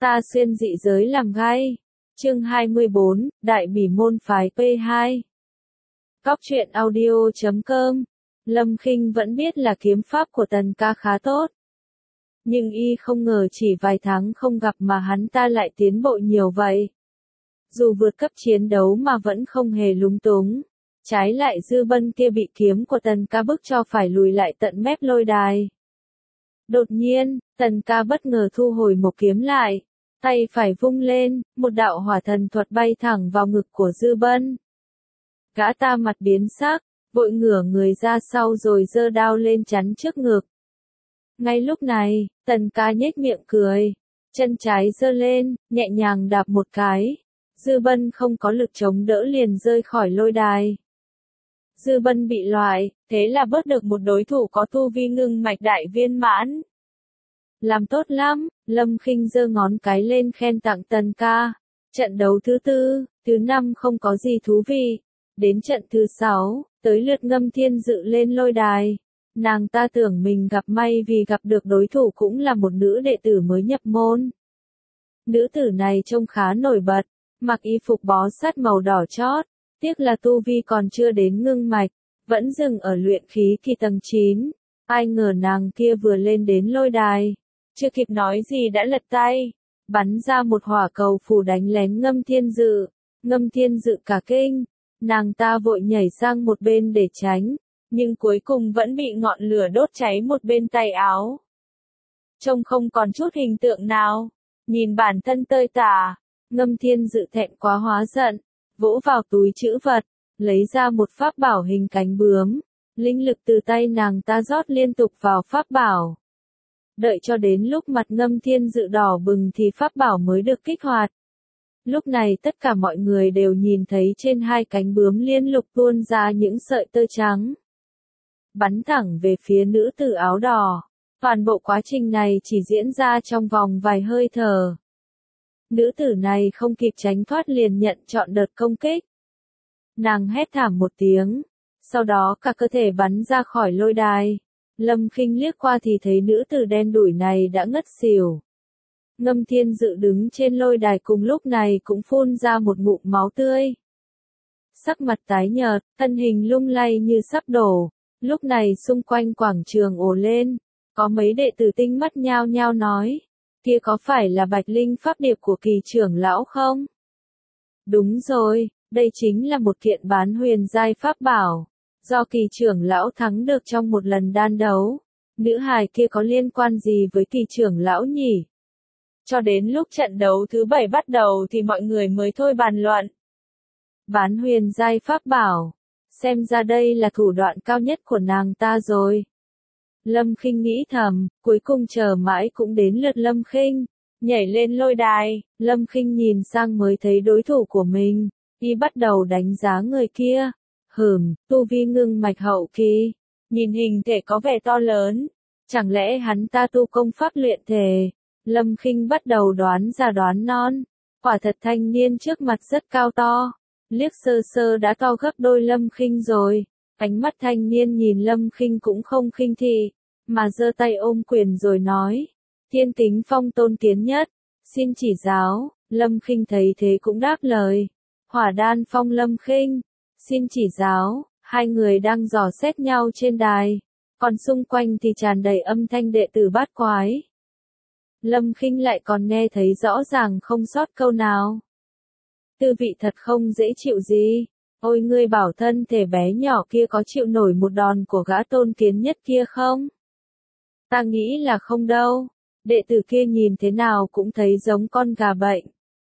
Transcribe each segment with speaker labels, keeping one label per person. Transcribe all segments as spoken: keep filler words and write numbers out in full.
Speaker 1: Ta xuyên dị giới làm gai. Chương hai mươi bốn, Đại Bỉ môn phái P hai. Cóc truyện audio chấm com. Lâm Khinh vẫn biết là kiếm pháp của Tần Ca khá tốt. Nhưng y không ngờ chỉ vài tháng không gặp mà hắn ta lại tiến bộ nhiều vậy. Dù vượt cấp chiến đấu mà vẫn không hề lúng túng. Trái lại Dư Bân kia bị kiếm của Tần Ca bức cho phải lùi lại tận mép lôi đài. Đột nhiên, Tần Ca bất ngờ thu hồi một kiếm lại. Tay phải vung lên, một đạo hỏa thần thuật bay thẳng vào ngực của Dư Bân. Gã ta mặt biến sắc, vội ngửa người ra sau rồi giơ đao lên chắn trước ngực. Ngay lúc này, Tần Ca nhếch miệng cười, chân trái giơ lên, nhẹ nhàng đạp một cái. Dư Bân không có lực chống đỡ liền rơi khỏi lôi đài. Dư Bân bị loại, thế là bớt được một đối thủ có tu vi ngưng mạch đại viên mãn. Làm tốt lắm, Lâm Khinh giơ ngón cái lên khen tặng Tần Ca. Trận đấu thứ tư, thứ năm không có gì thú vị. Đến trận thứ sáu, tới lượt Ngâm Thiên Dự lên lôi đài. Nàng ta tưởng mình gặp may vì gặp được đối thủ cũng là một nữ đệ tử mới nhập môn. Nữ tử này trông khá nổi bật, mặc y phục bó sát màu đỏ chót, tiếc là tu vi còn chưa đến ngưng mạch, vẫn dừng ở luyện khí kỳ tầng chín. Ai ngờ nàng kia vừa lên đến lôi đài, chưa kịp nói gì đã lật tay, bắn ra một hỏa cầu phù đánh lén Ngâm Thiên Dự. Ngâm Thiên Dự cả kinh, nàng ta vội nhảy sang một bên để tránh, nhưng cuối cùng vẫn bị ngọn lửa đốt cháy một bên tay áo. Trông không còn chút hình tượng nào, nhìn bản thân tơi tả, Ngâm Thiên Dự thẹn quá hóa giận, vỗ vào túi trữ vật, lấy ra một pháp bảo hình cánh bướm, linh lực từ tay nàng ta rót liên tục vào pháp bảo. Đợi cho đến lúc mặt Ngâm Thiên Dự đỏ bừng thì pháp bảo mới được kích hoạt. Lúc này tất cả mọi người đều nhìn thấy trên hai cánh bướm liên lục tuôn ra những sợi tơ trắng. Bắn thẳng về phía nữ tử áo đỏ. Toàn bộ quá trình này chỉ diễn ra trong vòng vài hơi thở. Nữ tử này không kịp tránh thoát liền nhận trọn đợt công kích. Nàng hét thảm một tiếng, sau đó cả cơ thể bắn ra khỏi lôi đài. Lâm Khinh liếc qua thì thấy nữ tử đen đủi này đã ngất xỉu. Ngâm Thiên Dự đứng trên lôi đài cùng lúc này cũng phun ra một ngụm máu tươi. Sắc mặt tái nhợt, thân hình lung lay như sắp đổ. Lúc này xung quanh quảng trường ồ lên, có mấy đệ tử tinh mắt nhao nhao nói, kia có phải là Bạch Linh pháp điệp của Kỳ trưởng lão không? Đúng rồi, đây chính là một kiện bán huyền giai pháp bảo, do Kỳ trưởng lão thắng được trong một lần đan đấu. Nữ hài kia có liên quan gì với Kỳ trưởng lão nhỉ? Cho đến lúc trận đấu thứ bảy bắt đầu thì mọi người mới thôi bàn luận. Bán huyền giai pháp bảo, xem ra đây là thủ đoạn cao nhất của nàng ta rồi. Lâm Khinh nghĩ thầm, cuối cùng chờ mãi cũng đến lượt Lâm Khinh. Nhảy lên lôi đài, Lâm Khinh nhìn sang mới thấy đối thủ của mình, y bắt đầu đánh giá người kia. Hừm, tu vi ngưng mạch hậu kỳ, nhìn hình thể có vẻ to lớn, chẳng lẽ hắn ta tu công pháp luyện thể? Lâm Khinh bắt đầu đoán ra đoán non, quả thật thanh niên trước mặt rất cao to, liếc sơ sơ đã to gấp đôi Lâm Khinh rồi. Ánh mắt thanh niên nhìn Lâm Khinh cũng không khinh thị, mà giơ tay ôm quyền rồi nói, Thiên Kính Phong tôn kiến nhất, xin chỉ giáo. Lâm Khinh thấy thế cũng đáp lời, Hỏa Đan Phong Lâm Khinh, xin chỉ giáo. Hai người đang dò xét nhau trên đài, còn xung quanh thì tràn đầy âm thanh đệ tử bát quái. Lâm Khinh lại còn nghe thấy rõ ràng không sót câu nào. Tư vị thật không dễ chịu gì. Ôi ngươi bảo thân thể bé nhỏ kia có chịu nổi một đòn của gã tôn kiến nhất kia không? Ta nghĩ là không đâu. Đệ tử kia nhìn thế nào cũng thấy giống con gà bệnh.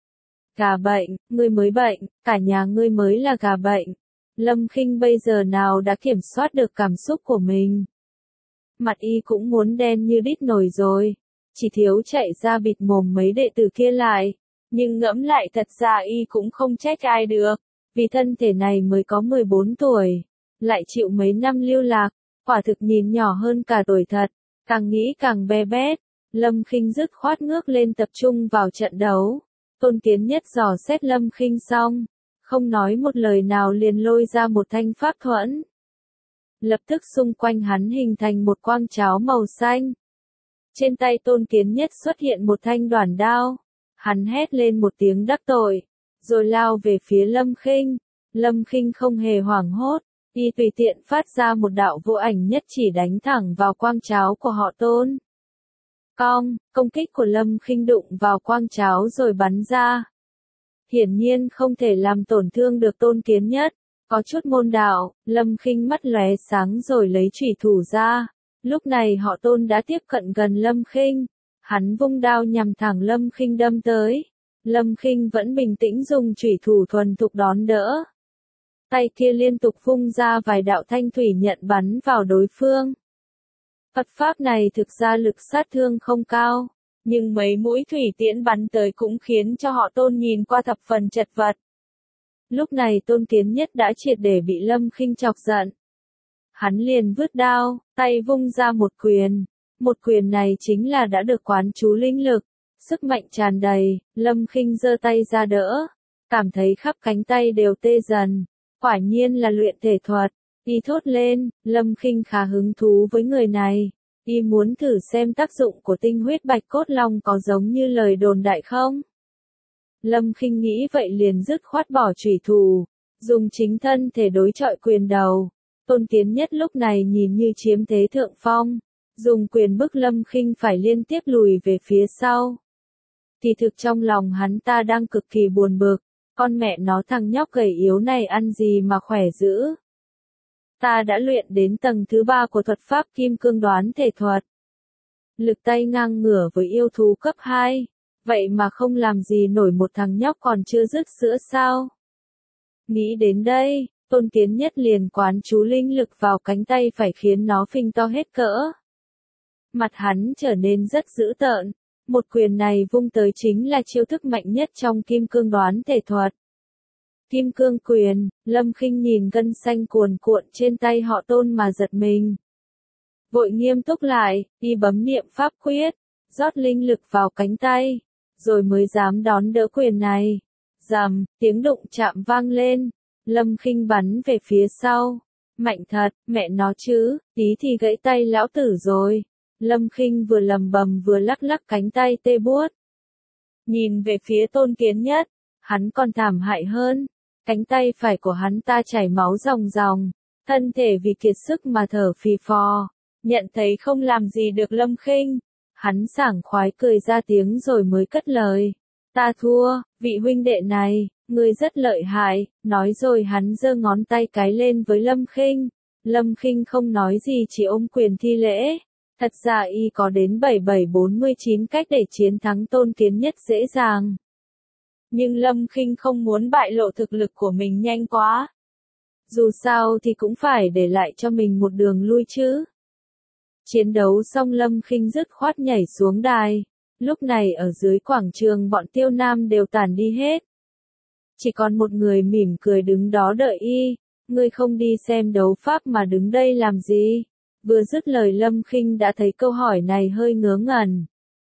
Speaker 1: Gà bệnh, ngươi mới bệnh, cả nhà ngươi mới là gà bệnh. Lâm Khinh bây giờ nào đã kiểm soát được cảm xúc của mình. Mặt y cũng muốn đen như đít nồi rồi. Chỉ thiếu chạy ra bịt mồm mấy đệ tử kia lại. Nhưng ngẫm lại thật ra y cũng không trách ai được. Vì thân thể này mới có mười bốn tuổi, lại chịu mấy năm lưu lạc, quả thực nhìn nhỏ hơn cả tuổi thật, càng nghĩ càng be bét. Lâm Khinh dứt khoát ngước lên tập trung vào trận đấu. Tôn Kiến Nhất dò xét Lâm Khinh xong, không nói một lời nào liền lôi ra một thanh pháp thuẫn. Lập tức xung quanh hắn hình thành một quang cháo màu xanh. Trên tay Tôn Kiến Nhất xuất hiện một thanh đoản đao, Hắn hét lên một tiếng đắc tội, rồi lao về phía Lâm Khinh. Lâm Khinh không hề hoảng hốt, y tùy tiện phát ra một đạo vô ảnh nhất chỉ đánh thẳng vào quang cháo của họ Tôn. Cong, công kích của Lâm Khinh đụng vào quang cháo rồi bắn ra. Hiển nhiên không thể làm tổn thương được Tôn Kiến Nhất. Có chút môn đạo, Lâm Khinh mắt lóe sáng rồi lấy chủy thủ ra. Lúc này họ Tôn đã tiếp cận gần Lâm Khinh. Hắn vung đao nhằm thẳng Lâm Khinh đâm tới. Lâm Khinh vẫn bình tĩnh dùng chủy thủ thuần thục đón đỡ. Tay kia liên tục vung ra vài đạo thanh thủy nhận bắn vào đối phương. Phật pháp này thực ra lực sát thương không cao, nhưng mấy mũi thủy tiễn bắn tới cũng khiến cho họ Tôn nhìn qua thập phần chật vật. Lúc này Tôn Kiến Nhất đã triệt để bị Lâm Khinh chọc giận. Hắn liền vứt đao, tay vung ra một quyền. Một quyền này chính là đã được quán chú linh lực, sức mạnh tràn đầy. Lâm Khinh giơ tay ra đỡ, cảm thấy khắp cánh tay đều tê dần. Quả nhiên là luyện thể thuật. Y thốt lên, Lâm Khinh khá hứng thú với người này. Y muốn thử xem tác dụng của tinh huyết bạch cốt long có giống như lời đồn đại không? Lâm Khinh nghĩ vậy liền dứt khoát bỏ chủy thủ, dùng chính thân thể đối chọi quyền đầu. Tôn Kiến Nhất lúc này nhìn như chiếm thế thượng phong, dùng quyền bức Lâm Khinh phải liên tiếp lùi về phía sau. Kỳ thực trong lòng hắn ta đang cực kỳ buồn bực, con mẹ nó thằng nhóc gầy yếu này ăn gì mà khỏe dữ. Ta đã luyện đến tầng thứ ba của thuật pháp kim cương đoán thể thuật. Lực tay ngang ngửa với yêu thú cấp hai, vậy mà không làm gì nổi một thằng nhóc còn chưa dứt sữa sao? Nghĩ đến đây, Tôn Kiến Nhất liền quán chú linh lực vào cánh tay phải khiến nó phình to hết cỡ. Mặt hắn trở nên rất dữ tợn, một quyền này vung tới chính là chiêu thức mạnh nhất trong kim cương đoán thể thuật. Kim cương quyền. Lâm Khinh nhìn gân xanh cuồn cuộn trên tay họ Tôn mà giật mình. Vội nghiêm túc lại, y bấm niệm pháp quyết, rót linh lực vào cánh tay, rồi mới dám đón đỡ quyền này. Rầm, tiếng đụng chạm vang lên, Lâm Khinh bắn về phía sau. Mạnh thật, mẹ nó chứ, tí thì gãy tay lão tử rồi. Lâm Khinh vừa lầm bầm vừa lắc lắc cánh tay tê buốt. Nhìn về phía Tôn Kiến Nhất, hắn còn thảm hại hơn. Cánh tay phải của hắn ta chảy máu ròng ròng, thân thể vì kiệt sức mà thở phì phò. Nhận thấy không làm gì được Lâm Khinh, hắn sảng khoái cười ra tiếng rồi mới cất lời. Ta thua, vị huynh đệ này, ngươi rất lợi hại, nói rồi hắn giơ ngón tay cái lên với Lâm Khinh. Lâm Khinh không nói gì chỉ ôm quyền thi lễ. Thật ra y có đến bảy bảy bốn mươi chín cách để chiến thắng Tôn Kiến Nhất dễ dàng. Nhưng Lâm Khinh không muốn bại lộ thực lực của mình nhanh quá. Dù sao thì cũng phải để lại cho mình một đường lui chứ. Chiến đấu xong Lâm Khinh dứt khoát nhảy xuống đài. Lúc này ở dưới quảng trường bọn Tiêu Nam đều tản đi hết. Chỉ còn một người mỉm cười đứng đó đợi y. Ngươi không đi xem đấu pháp mà đứng đây làm gì? Vừa dứt lời Lâm Khinh đã thấy câu hỏi này hơi ngớ ngẩn.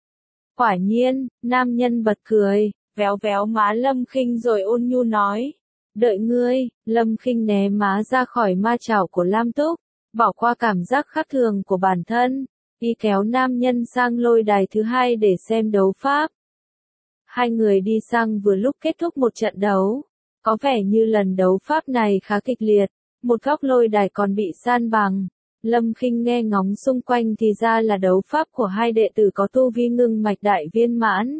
Speaker 1: Quả nhiên, nam nhân bật cười, véo véo má Lâm Khinh rồi ôn nhu nói. Đợi ngươi. Lâm Khinh né má ra khỏi ma chảo của Lam Túc, bỏ qua cảm giác khác thường của bản thân, y kéo nam nhân sang lôi đài thứ hai để xem đấu pháp. Hai người đi sang vừa lúc kết thúc một trận đấu. Có vẻ như lần đấu pháp này khá kịch liệt, một góc lôi đài còn bị san bằng. Lâm Khinh nghe ngóng xung quanh thì ra là đấu pháp của hai đệ tử có tu vi ngưng mạch đại viên mãn.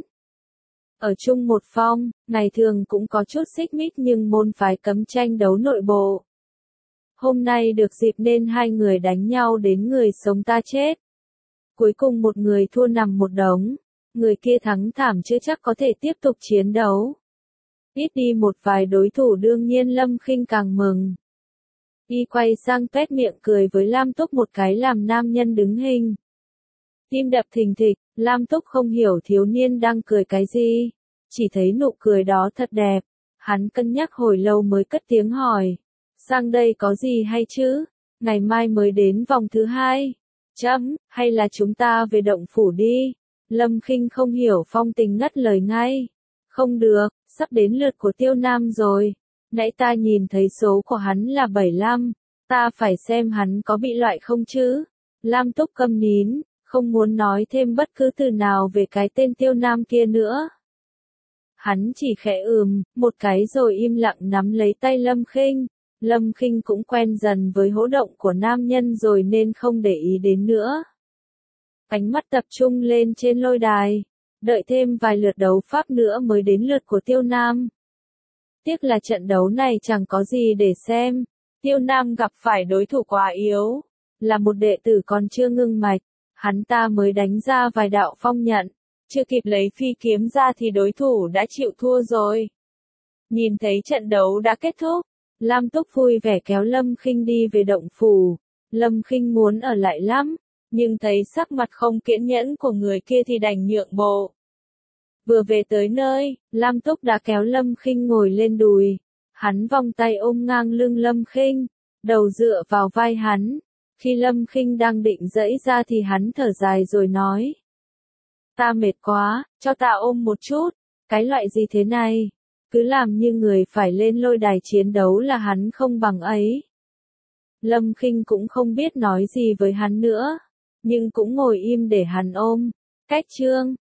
Speaker 1: Ở chung một phong, ngày thường cũng có chút xích mích nhưng môn phái cấm tranh đấu nội bộ. Hôm nay được dịp nên hai người đánh nhau đến người sống ta chết. Cuối cùng một người thua nằm một đống, người kia thắng thảm chưa chắc có thể tiếp tục chiến đấu. Ít đi một vài đối thủ đương nhiên Lâm Khinh càng mừng. Y quay sang tuét miệng cười với Lam Túc một cái làm nam nhân đứng hình. Tim đập thình thịch, Lam Túc không hiểu thiếu niên đang cười cái gì. Chỉ thấy nụ cười đó thật đẹp. Hắn cân nhắc hồi lâu mới cất tiếng hỏi. Sang đây có gì hay chứ? Ngày mai mới đến vòng thứ hai. Chấm, hay là chúng ta về động phủ đi? Lâm Khinh không hiểu phong tình ngắt lời ngay. Không được, sắp đến lượt của Tiêu Nam rồi. Nãy ta nhìn thấy số của hắn là bảy mươi lăm, ta phải xem hắn có bị loại không chứ. Lam Túc câm nín, không muốn nói thêm bất cứ từ nào về cái tên Tiêu Nam kia nữa. Hắn chỉ khẽ ừm, một cái rồi im lặng nắm lấy tay Lâm Khinh. Lâm Khinh cũng quen dần với hỗ động của nam nhân rồi nên không để ý đến nữa. Ánh mắt tập trung lên trên lôi đài. Đợi thêm vài lượt đấu pháp nữa mới đến lượt của Tiêu Nam. Tiếc là trận đấu này chẳng có gì để xem. Tiêu Nam gặp phải đối thủ quá yếu. Là một đệ tử còn chưa ngưng mạch. Hắn ta mới đánh ra vài đạo phong nhận. Chưa kịp lấy phi kiếm ra thì đối thủ đã chịu thua rồi. Nhìn thấy trận đấu đã kết thúc. Lam Túc vui vẻ kéo Lâm Khinh đi về động phủ. Lâm Khinh muốn ở lại lắm. Nhưng thấy sắc mặt không kiên nhẫn của người kia thì đành nhượng bộ. Vừa về tới nơi, Lam Túc đã kéo Lâm Khinh ngồi lên đùi. Hắn vòng tay ôm ngang lưng Lâm Khinh, đầu dựa vào vai hắn. Khi Lâm Khinh đang định giãy ra thì hắn thở dài rồi nói. Ta mệt quá, cho ta ôm một chút. Cái loại gì thế này? Cứ làm như người phải lên lôi đài chiến đấu là hắn không bằng ấy. Lâm Khinh cũng không biết nói gì với hắn nữa. Nhưng cũng ngồi im để hắn ôm. Cách chương